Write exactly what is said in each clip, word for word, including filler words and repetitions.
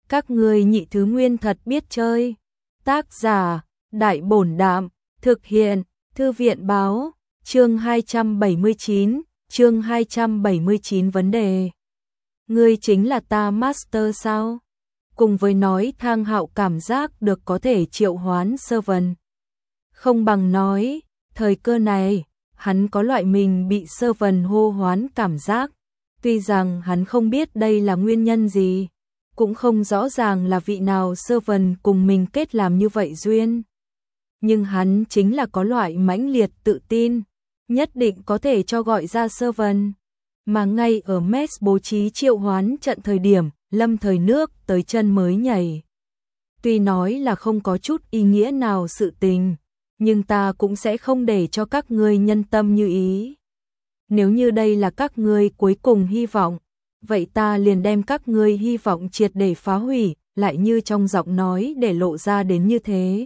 Các ngươi nhị thứ nguyên thật biết chơi. Tác giả, Đại Bổn Đạm, thực hiện, Thư viện Báo, chương hai trăm bảy mươi chín, chương hai trăm bảy mươi chín vấn đề. Ngươi chính là ta master sao? Cùng với nói Thang Hạo cảm giác được có thể triệu hoán sơ vần. Không bằng nói, thời cơ này, hắn có loại mình bị sơ vần hô hoán cảm giác. Tuy rằng hắn không biết đây là nguyên nhân gì, cũng không rõ ràng là vị nào sơ vần cùng mình kết làm như vậy duyên. Nhưng hắn chính là có loại mãnh liệt tự tin, nhất định có thể cho gọi ra sơ vần. Mà ngay ở Mess bố trí triệu hoán trận thời điểm, Lâm Thời Nước tới chân mới nhảy. Tuy nói là không có chút ý nghĩa nào sự tình, nhưng ta cũng sẽ không để cho các ngươi nhân tâm như ý. Nếu như đây là các ngươi cuối cùng hy vọng, vậy ta liền đem các ngươi hy vọng triệt để phá hủy, lại như trong giọng nói để lộ ra đến như thế.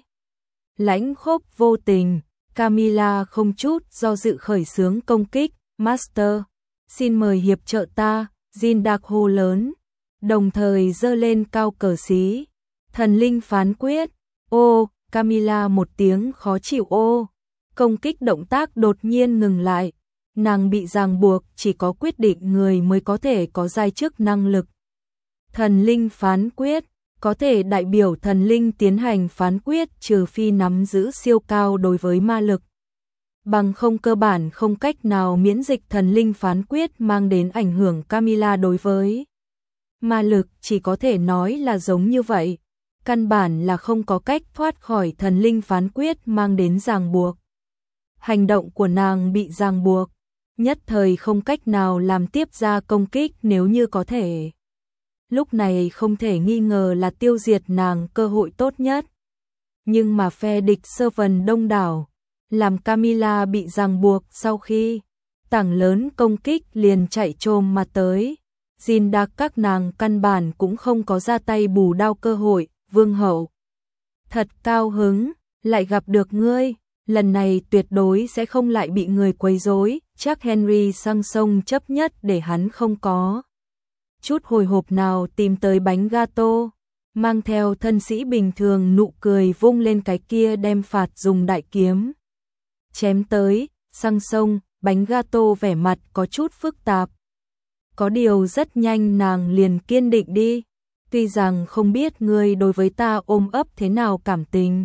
Lãnh khốc vô tình, Camilla không chút do dự khởi xướng công kích, Master, xin mời hiệp trợ ta, Jin Đặc hô lớn, đồng thời giơ lên cao cờ xí. Thần linh phán quyết, ô, Camilla một tiếng khó chịu ô, công kích động tác đột nhiên ngừng lại. Nàng bị ràng buộc, chỉ có quyết định người mới có thể có giai chức năng lực. Thần linh phán quyết, có thể đại biểu thần linh tiến hành phán quyết trừ phi nắm giữ siêu cao đối với ma lực. Bằng không cơ bản không cách nào miễn dịch thần linh phán quyết mang đến ảnh hưởng Camilla đối với ma lực, chỉ có thể nói là giống như vậy. Căn bản là không có cách thoát khỏi thần linh phán quyết mang đến ràng buộc. Hành động của nàng bị ràng buộc, nhất thời không cách nào làm tiếp ra công kích nếu như có thể. Lúc này không thể nghi ngờ là tiêu diệt nàng cơ hội tốt nhất. Nhưng mà phe địch sơ vần đông đảo, làm Camilla bị ràng buộc sau khi tảng lớn công kích liền chạy trồm mà tới. Jin Đặc các nàng căn bản cũng không có ra tay bù đao cơ hội. Vương hậu, thật cao hứng, lại gặp được ngươi, lần này tuyệt đối sẽ không lại bị người quấy rối. Chắc Henry sang sông chấp nhất để hắn không có chút hồi hộp nào tìm tới bánh gato, mang theo thân sĩ bình thường nụ cười vung lên cái kia đem phạt dùng đại kiếm chém tới. Sang sông, bánh gato vẻ mặt có chút phức tạp, có điều rất nhanh nàng liền kiên định đi. Tuy rằng không biết ngươi đối với ta ôm ấp thế nào cảm tình,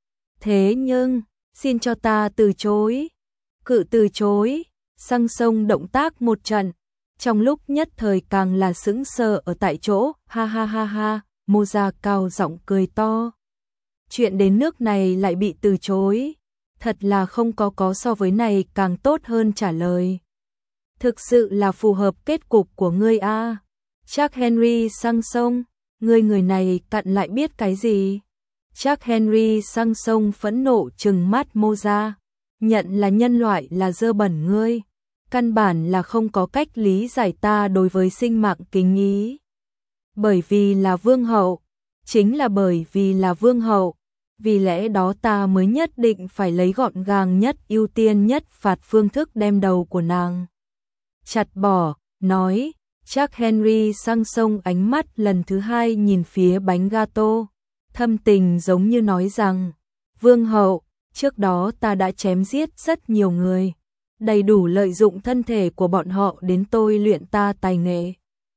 thế nhưng, xin cho ta từ chối. Cự từ chối. Sang sông động tác một trận, trong lúc nhất thời càng là sững sờ ở tại chỗ, ha ha ha ha, Moza cao giọng cười to. Chuyện đến nước này lại bị từ chối, thật là không có có so với này càng tốt hơn trả lời. Thực sự là phù hợp kết cục của ngươi a. Chắc Henry sang sông, ngươi người này cặn lại biết cái gì? Chắc Henry sang sông phẫn nộ trừng mắt Moza, nhận là nhân loại là dơ bẩn ngươi, căn bản là không có cách lý giải ta đối với sinh mạng kính ý. Bởi vì là vương hậu, chính là bởi vì là vương hậu, vì lẽ đó ta mới nhất định phải lấy gọn gàng nhất, ưu tiên nhất phạt phương thức đem đầu của nàng chặt bỏ, nói. Chắc Henry sang sông ánh mắt lần thứ hai nhìn phía bánh gato, thâm tình giống như nói rằng, vương hậu, trước đó ta đã chém giết rất nhiều người, đầy đủ lợi dụng thân thể của bọn họ đến tôi luyện ta tài nghệ.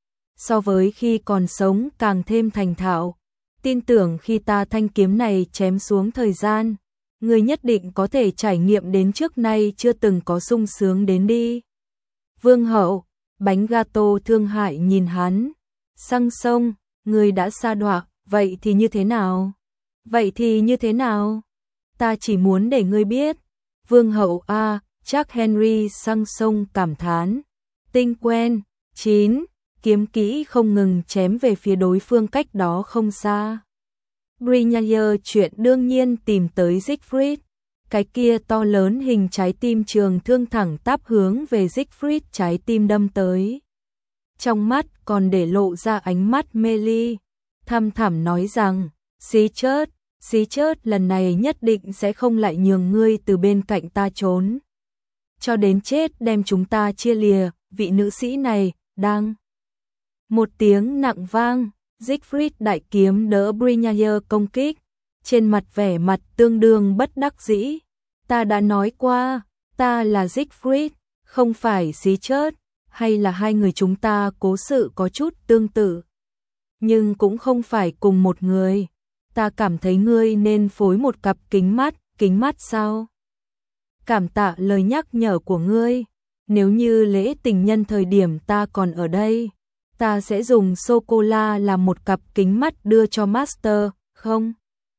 So với khi còn sống càng thêm thành thạo, tin tưởng khi ta thanh kiếm này chém xuống thời gian, người nhất định có thể trải nghiệm đến trước nay chưa từng có sung sướng đến đi. Vương hậu, bánh gato thương hại nhìn hắn, sang sông, người đã sa đọa, vậy thì như thế nào? Vậy thì như thế nào? Ta chỉ muốn để ngươi biết. Vương hậu a, chắc Henry sang sông cảm thán. Tinh quen, chín, kiếm kỹ không ngừng chém về phía đối phương cách đó không xa. Brianna chuyện đương nhiên tìm tới Siegfried. Cái kia to lớn hình trái tim trường thương thẳng tắp hướng về Siegfried trái tim đâm tới. Trong mắt còn để lộ ra ánh mắt mê ly, thăm thẳm nói rằng, xí chớt, xí chớt lần này nhất định sẽ không lại nhường ngươi từ bên cạnh ta trốn. Cho đến chết đem chúng ta chia lìa, vị nữ sĩ này, đang. Một tiếng nặng vang, Siegfried đại kiếm đỡ Brynjar công kích, trên mặt vẻ mặt tương đương bất đắc dĩ. Ta đã nói qua, ta là Siegfried, không phải Richard, hay là hai người chúng ta cố sự có chút tương tự. Nhưng cũng không phải cùng một người. Ta cảm thấy ngươi nên phối một cặp kính mắt, kính mắt sao? Cảm tạ lời nhắc nhở của ngươi. Nếu như lễ tình nhân thời điểm ta còn ở đây, ta sẽ dùng sô-cô-la làm một cặp kính mắt đưa cho Master, không?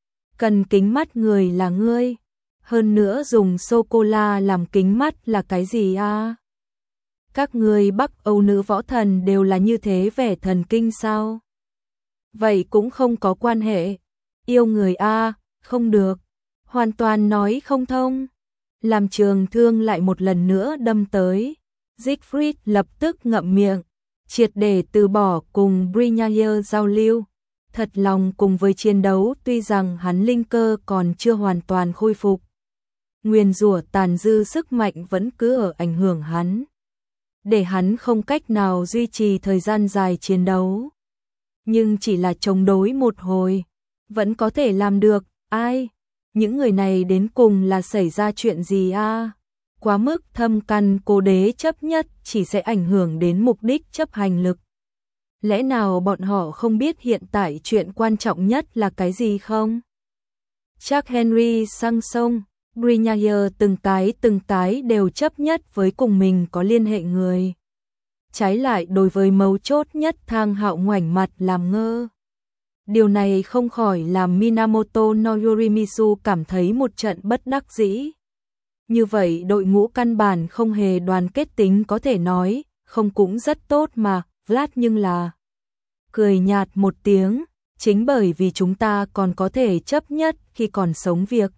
Cần kính mắt người là ngươi. Hơn nữa dùng sô-cô-la làm kính mắt là cái gì à? Các ngươi Bắc Âu nữ võ thần đều là như thế vẻ thần kinh sao? Vậy cũng không có quan hệ. Yêu người a, không được. Hoàn toàn nói không thông. Làm Trường Thương lại một lần nữa đâm tới. Siegfried lập tức ngậm miệng, triệt để từ bỏ cùng Brynjar giao lưu. Thật lòng cùng với chiến đấu, tuy rằng hắn linh cơ còn chưa hoàn toàn khôi phục. Nguyền rủa tàn dư sức mạnh vẫn cứ ở ảnh hưởng hắn, để hắn không cách nào duy trì thời gian dài chiến đấu. Nhưng chỉ là chống đối một hồi, vẫn có thể làm được. Ai? Những người này đến cùng là xảy ra chuyện gì a? À? Quá mức thâm căn cố đế chấp nhất chỉ sẽ ảnh hưởng đến mục đích chấp hành lực. Lẽ nào bọn họ không biết hiện tại chuyện quan trọng nhất là cái gì không? Chắc Henry sang sông, Brynjar từng cái từng cái đều chấp nhất với cùng mình có liên hệ người. Trái lại đối với mấu chốt nhất Thang Hạo ngoảnh mặt làm ngơ. Điều này không khỏi làm Minamoto no Yorimizu cảm thấy một trận bất đắc dĩ. Như vậy đội ngũ căn bản không hề đoàn kết tính, có thể nói, không cũng rất tốt mà. Vlad nhưng là cười nhạt một tiếng, chính bởi vì chúng ta còn có thể chấp nhất khi còn sống việc,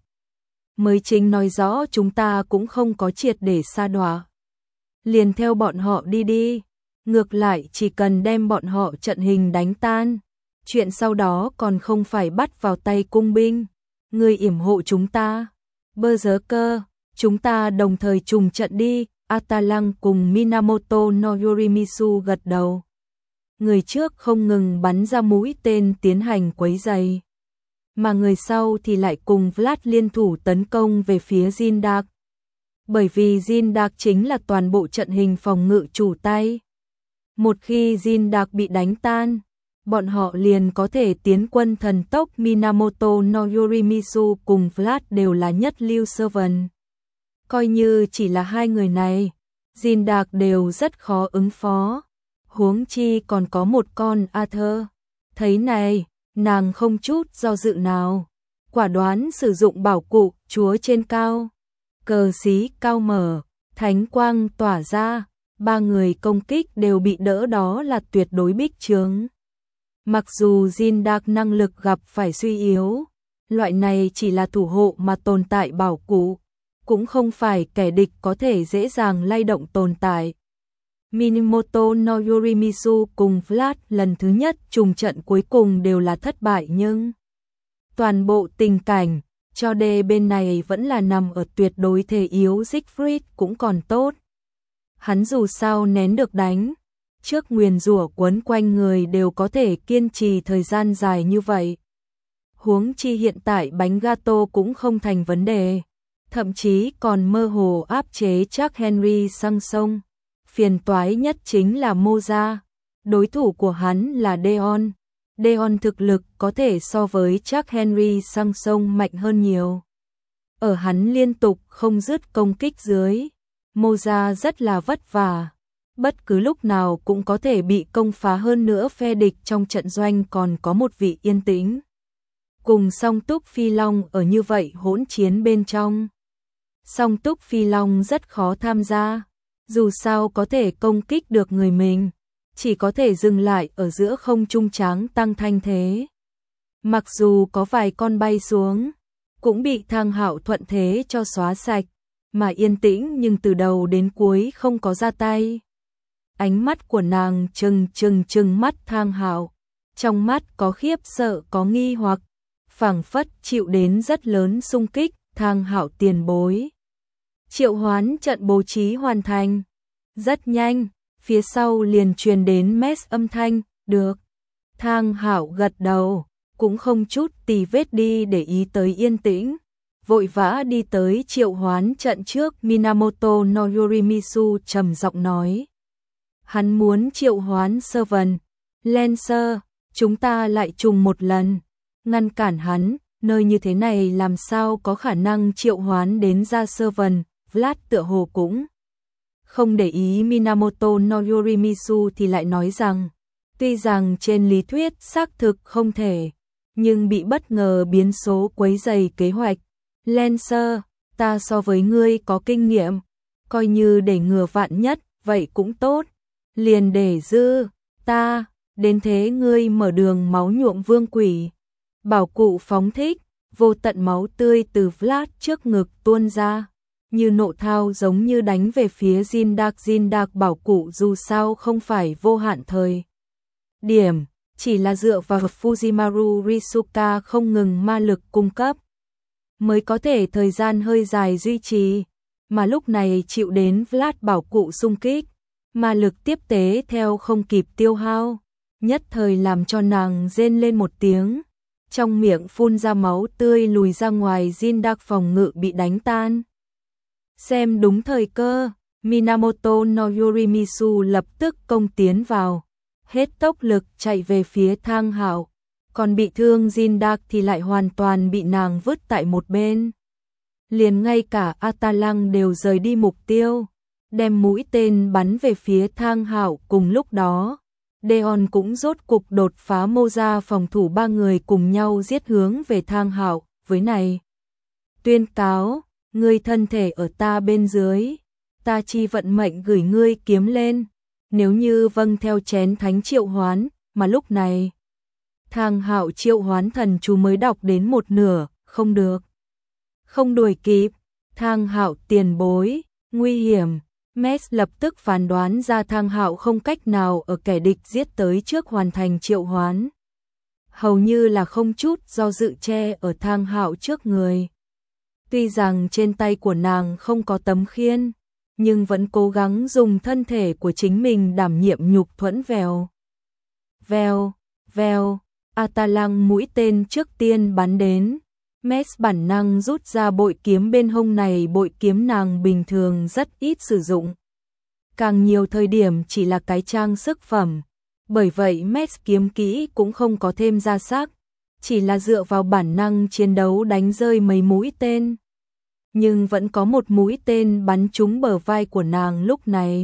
mới chính nói rõ chúng ta cũng không có triệt để sa đọa. Liền theo bọn họ đi đi, ngược lại chỉ cần đem bọn họ trận hình đánh tan, chuyện sau đó còn không phải bắt vào tay cung binh. Người yểm hộ chúng ta, Berserker, chúng ta đồng thời trùng trận đi. Atalang cùng Minamoto no Yorimizu gật đầu. Người trước không ngừng bắn ra mũi tên tiến hành quấy rầy, mà người sau thì lại cùng Vlad liên thủ tấn công về phía Zindak. Bởi vì Zindak chính là toàn bộ trận hình phòng ngự chủ tay. Một khi Zindak bị đánh tan, bọn họ liền có thể tiến quân thần tốc. Minamoto no Yorimizu cùng Vlad đều là nhất lưu servant. Coi như chỉ là hai người này, Zindak đều rất khó ứng phó. Huống chi còn có một con Arthur. Thấy này, nàng không chút do dự nào, quả đoán sử dụng bảo cụ chúa trên cao. Cờ xí cao mở, thánh quang tỏa ra, ba người công kích đều bị đỡ, đó là tuyệt đối bích chướng. Mặc dù Zindak năng lực gặp phải suy yếu, loại này chỉ là thủ hộ mà tồn tại bảo cụ, cũng không phải kẻ địch có thể dễ dàng lay động tồn tại. Minamoto no Yorimizu cùng Vlad lần thứ nhất trùng trận cuối cùng đều là thất bại, nhưng toàn bộ tình cảnh cho đề bên này vẫn là nằm ở tuyệt đối thể yếu. Siegfried cũng còn tốt, hắn dù sao nén được đánh trước nguyền rủa quấn quanh người đều có thể kiên trì thời gian dài như vậy. Huống chi hiện tại bánh gato cũng không thành vấn đề, thậm chí còn mơ hồ áp chế chắc Henry sang sông. Phiền toái nhất chính là Moza, đối thủ của hắn là Deon. Deon thực lực có thể so với chắc Henry sang sông mạnh hơn nhiều. Ở hắn liên tục không dứt công kích dưới, Moza rất là vất vả, bất cứ lúc nào cũng có thể bị công phá. Hơn nữa phe địch trong trận doanh còn có một vị yên tĩnh cùng Song Túc Phi Long ở như vậy hỗn chiến bên trong. Song Túc Phi Long rất khó tham gia, dù sao có thể công kích được người mình, chỉ có thể dừng lại ở giữa không trung tráng tăng thanh thế. Mặc dù có vài con bay xuống, cũng bị Thang Hạo thuận thế cho xóa sạch, mà yên tĩnh nhưng từ đầu đến cuối không có ra tay. Ánh mắt của nàng trừng trừng trừng mắt Thang Hạo, trong mắt có khiếp sợ có nghi hoặc, phảng phất chịu đến rất lớn xung kích. Thang Hạo tiền bối, triệu hoán trận bố trí hoàn thành. Rất nhanh, phía sau liền truyền đến mess âm thanh, được. Thang Hạo gật đầu, cũng không chút tì vết đi để ý tới yên tĩnh, vội vã đi tới triệu hoán trận trước. Minamoto no Yorimizu trầm giọng nói. Hắn muốn triệu hoán Servant Lancer, chúng ta lại trùng một lần. Ngăn cản hắn, nơi như thế này làm sao có khả năng triệu hoán đến ra Servant. Vlad tựa hồ cũng không để ý Minamoto no Yorimizu thì lại nói rằng, tuy rằng trên lý thuyết xác thực không thể, nhưng bị bất ngờ biến số quấy rầy kế hoạch. Lancer, ta so với ngươi có kinh nghiệm, coi như để ngừa vạn nhất, vậy cũng tốt. Liền để dư, ta, đến thế ngươi mở đường máu nhuộm vương quỷ. Bảo cụ phóng thích, vô tận máu tươi từ Vlad trước ngực tuôn ra, như nộ thao giống như đánh về phía Jindak. Jindak bảo cụ dù sao không phải vô hạn thời điểm, chỉ là dựa vào Fujimaru Risuka không ngừng ma lực cung cấp, mới có thể thời gian hơi dài duy trì, mà lúc này chịu đến Vlad bảo cụ xung kích, ma lực tiếp tế theo không kịp tiêu hao, nhất thời làm cho nàng rên lên một tiếng, trong miệng phun ra máu tươi lùi ra ngoài. Jindak phòng ngự bị đánh tan. Xem đúng thời cơ, Minamoto no Yorimizu lập tức công tiến vào, hết tốc lực chạy về phía Thang Hạo, còn bị thương Jindak thì lại hoàn toàn bị nàng vứt tại một bên. Liền ngay cả Atalang đều rời đi mục tiêu, đem mũi tên bắn về phía Thang Hạo. Cùng lúc đó, Deon cũng rốt cục đột phá mô ra phòng thủ, ba người cùng nhau giết hướng về Thang Hạo, với này tuyên cáo, ngươi thân thể ở ta bên dưới, ta chi vận mệnh gửi ngươi kiếm lên, nếu như vâng theo chén thánh triệu hoán. Mà lúc này Thang Hạo triệu hoán thần chú mới đọc đến một nửa, không được, không đuổi kịp. Thang Hạo tiền bối, nguy hiểm. Mes lập tức phán đoán ra Thang Hạo không cách nào ở kẻ địch giết tới trước hoàn thành triệu hoán, hầu như là không chút do dự che ở Thang Hạo trước người. Tuy rằng trên tay của nàng không có tấm khiên, nhưng vẫn cố gắng dùng thân thể của chính mình đảm nhiệm nhục thuẫn. Vèo, vèo, vèo, Atalang mũi tên trước tiên bắn đến. Mes bản năng rút ra bội kiếm bên hông này, bội kiếm nàng bình thường rất ít sử dụng, càng nhiều thời điểm chỉ là cái trang sức phẩm, bởi vậy Mes kiếm kỹ cũng không có thêm ra sắc, chỉ là dựa vào bản năng chiến đấu đánh rơi mấy mũi tên. Nhưng vẫn có một mũi tên bắn trúng bờ vai của nàng. Lúc này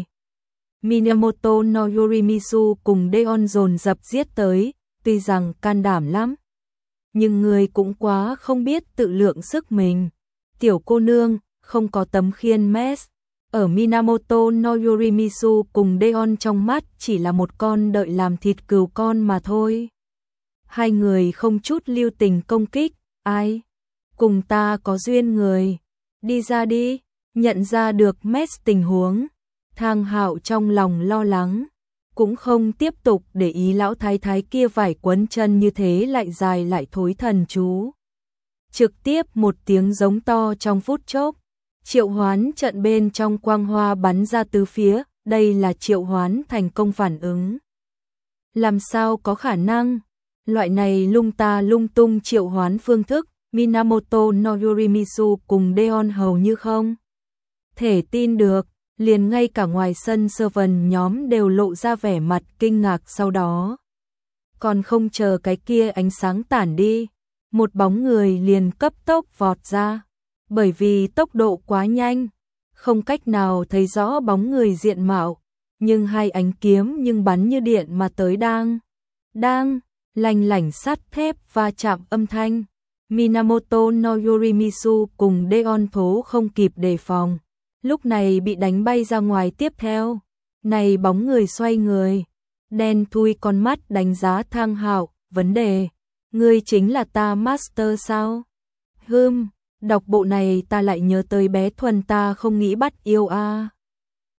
Minamoto no Yorimizu cùng Deon dồn dập giết tới, tuy rằng can đảm lắm, nhưng người cũng quá không biết tự lượng sức mình. Tiểu cô nương, không có tấm khiên. Mes ở Minamoto no Yorimizu cùng Deon trong mắt chỉ là một con đợi làm thịt cừu con mà thôi. Hai người không chút lưu tình công kích. Ai? Cùng ta có duyên người, đi ra đi. Nhận ra được Mes tình huống, Thang Hạo trong lòng lo lắng, cũng không tiếp tục để ý lão thái thái kia vải quấn chân như thế lại dài lại thối thần chú. Trực tiếp một tiếng giống to trong phút chốc, triệu hoán trận bên trong quang hoa bắn ra tứ phía. Đây là triệu hoán thành công phản ứng. Làm sao có khả năng? Loại này lung ta lung tung triệu hoán phương thức, Minamoto no Yorimizu cùng Deon hầu như không thể tin được. Liền ngay cả ngoài sân servant nhóm đều lộ ra vẻ mặt kinh ngạc. Sau đó, còn không chờ cái kia ánh sáng tản đi, một bóng người liền cấp tốc vọt ra. Bởi vì tốc độ quá nhanh, không cách nào thấy rõ bóng người diện mạo, nhưng hai ánh kiếm nhưng bắn như điện mà tới. Đang, đang, lanh lảnh sắt thép va chạm âm thanh. Minamoto no Yorimizu cùng Deon thố không kịp đề phòng, lúc này bị đánh bay ra ngoài. Tiếp theo, này bóng người xoay người, đen thui con mắt đánh giá Thang Hạo. Vấn đề, ngươi chính là ta master sao? Hừm, đọc bộ này ta lại nhớ tới bé Thuần, ta không nghĩ bắt yêu a. À.